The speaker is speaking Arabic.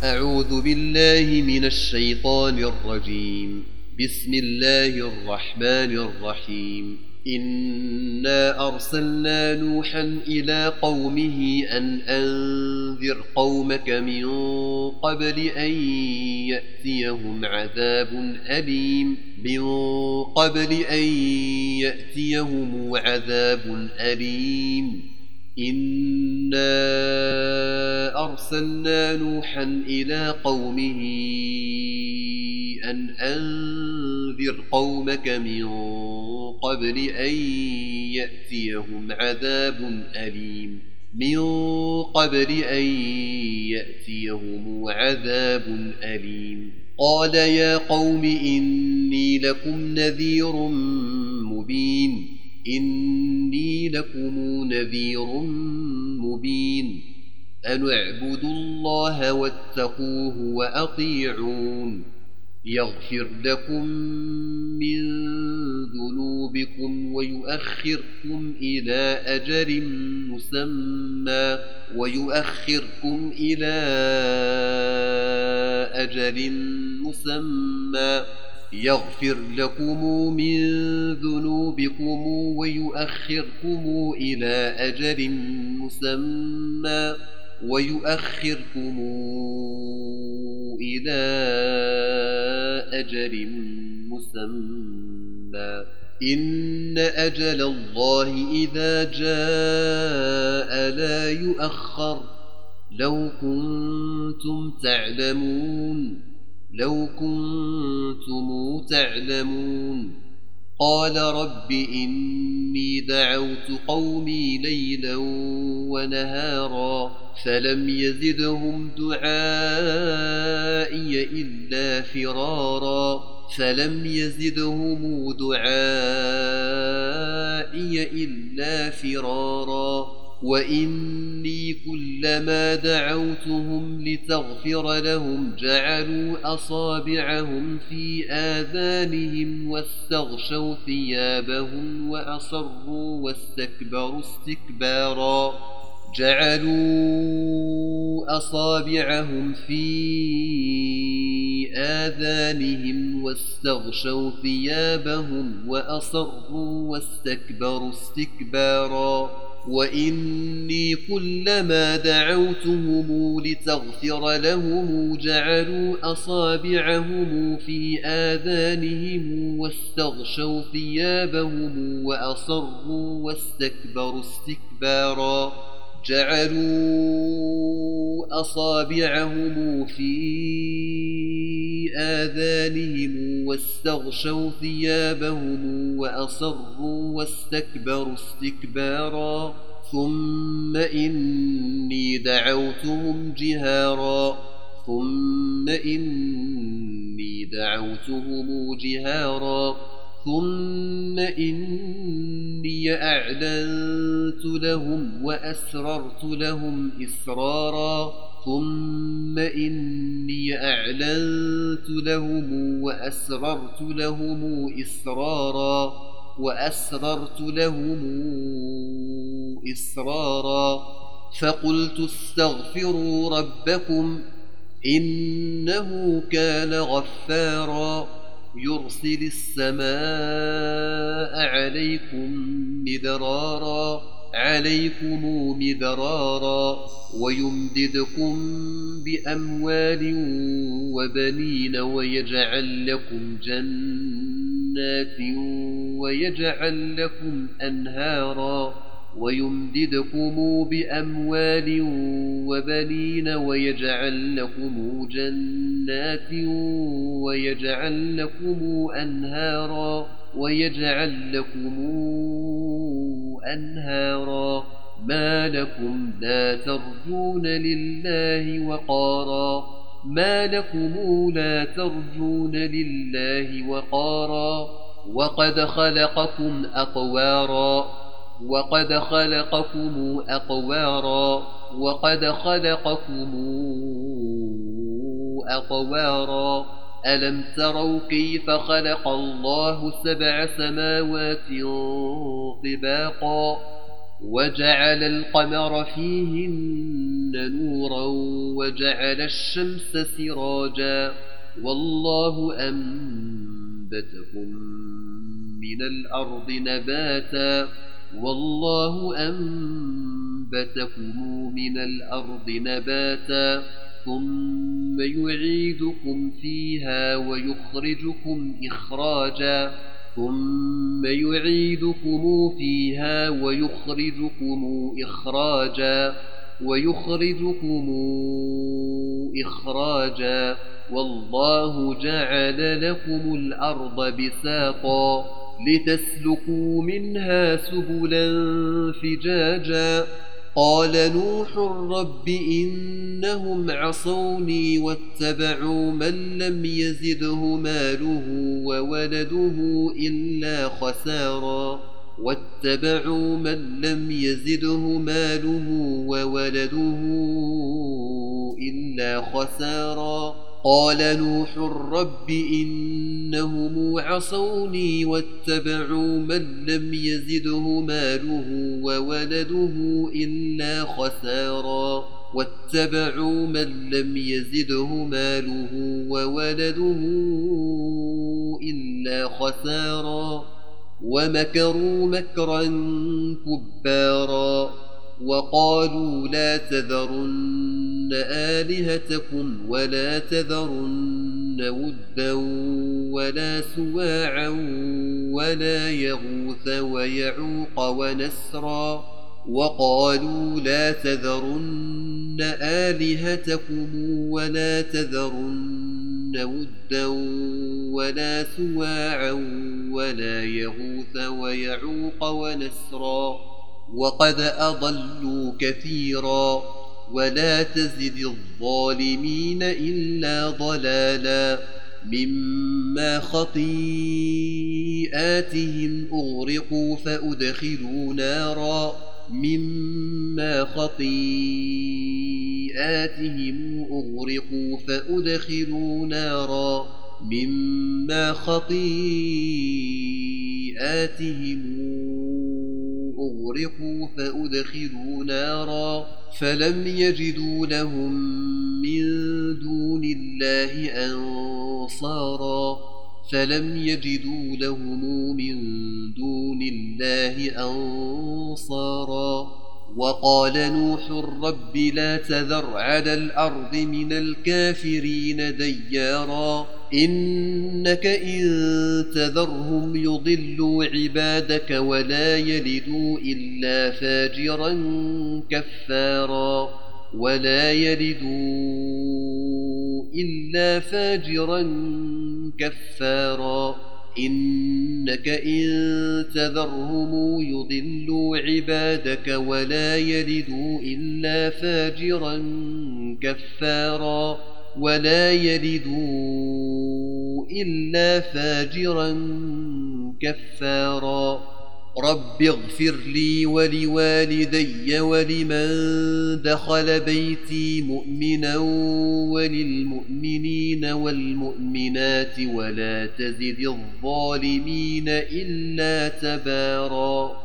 أعوذ بالله من الشيطان الرجيم. بسم الله الرحمن الرحيم. إنا أرسلنا نوحا إلى قومه أن أنذر قومك من قبل أن يأتيهم عذاب أليم. إنا أرسلنا نوحا إلى قومه أن أنذر قومك من قبل أن يأتيهم عذاب أليم. قال يا قوم إني لكم نذير مبين. أن اعبدوا الله واتقوه وأطيعون. يغفر لكم من ذنوبكم ويؤخركم إلى أجل مسمى إن أجل الله إذا جاء لا يؤخر. لو كنتم تعلمون. قال رب إني دعوت قومي ليلا ونهارا فلم يزدهم دعائي إلا فرارا. وإني كلما دعوتهم لتغفر لهم جعلوا أصابعهم في آذانهم واستغشوا ثيابهم وأصروا واستكبروا استكبارا. وإني كلما دعوتهم لتغفر لهم جعلوا أصابعهم في آذانهم واستغشوا ثيابهم وأصروا واستكبروا استكبارا. ثم إني دعوتهم جهارا ثم إني أعلنت لهم وأسررت لهم إسرارا. فقلت استغفروا ربكم إنه كان غفارا يرسل السماء عليكم مدرارا ويمددكم بأموال وبنين ويجعل لكم جنات ويجعل لكم أنهارا. ما لكم لا ترجون لله وقارا وقد خلقكم أطوارا. ألم تروا كيف خلق الله 7 سماوات طباقا وجعل القمر فيهن نورا وجعل الشمس سراجا والله أنبتكم من الأرض نباتا ثم يعيدكم فيها ويخرجكم إخراجا والله جعل لكم الأرض بساطا لتسلكوا منها سبلا فجاجا قال نوح رب إنهم عصوني واتبعوا من لم يزده ماله وولده إلا خسارا قال نوح رب إنهم عصوني واتبعوا من لم يزده ماله وولده إلا خسارا ومكروا مكرا كبارا وقالوا لا تذرن آلهتكم ولا تذرن ودا ولا سواعا ولا يغوث ويعوق ونسرا وقالوا لا تذرن آلهتكم ولا تذرن ودا ولا سواعا ولا يغوث ويعوق ونسرا وقد أضلوا كثيرا ولا تزد الظالمين إلا ضلالا مما خطيئاتهم أغرقوا فأدخلوا نارا فلم يجدوا لهم من دون الله أنصارا وقال نوح رب لا تذر على الأرض من الكافرين ديارا إنك إن تذرهم يضلوا عبادك ولا يلدوا إلا فاجرا كفارا إنك إن تذرهم يضلوا عبادك ولا يلدوا إلا فاجرا كفارا رب اغفر لي ولوالدي ولمن دخل بيتي مؤمنا وللمؤمنين والمؤمنات ولا تزد الظالمين إلا تبارا.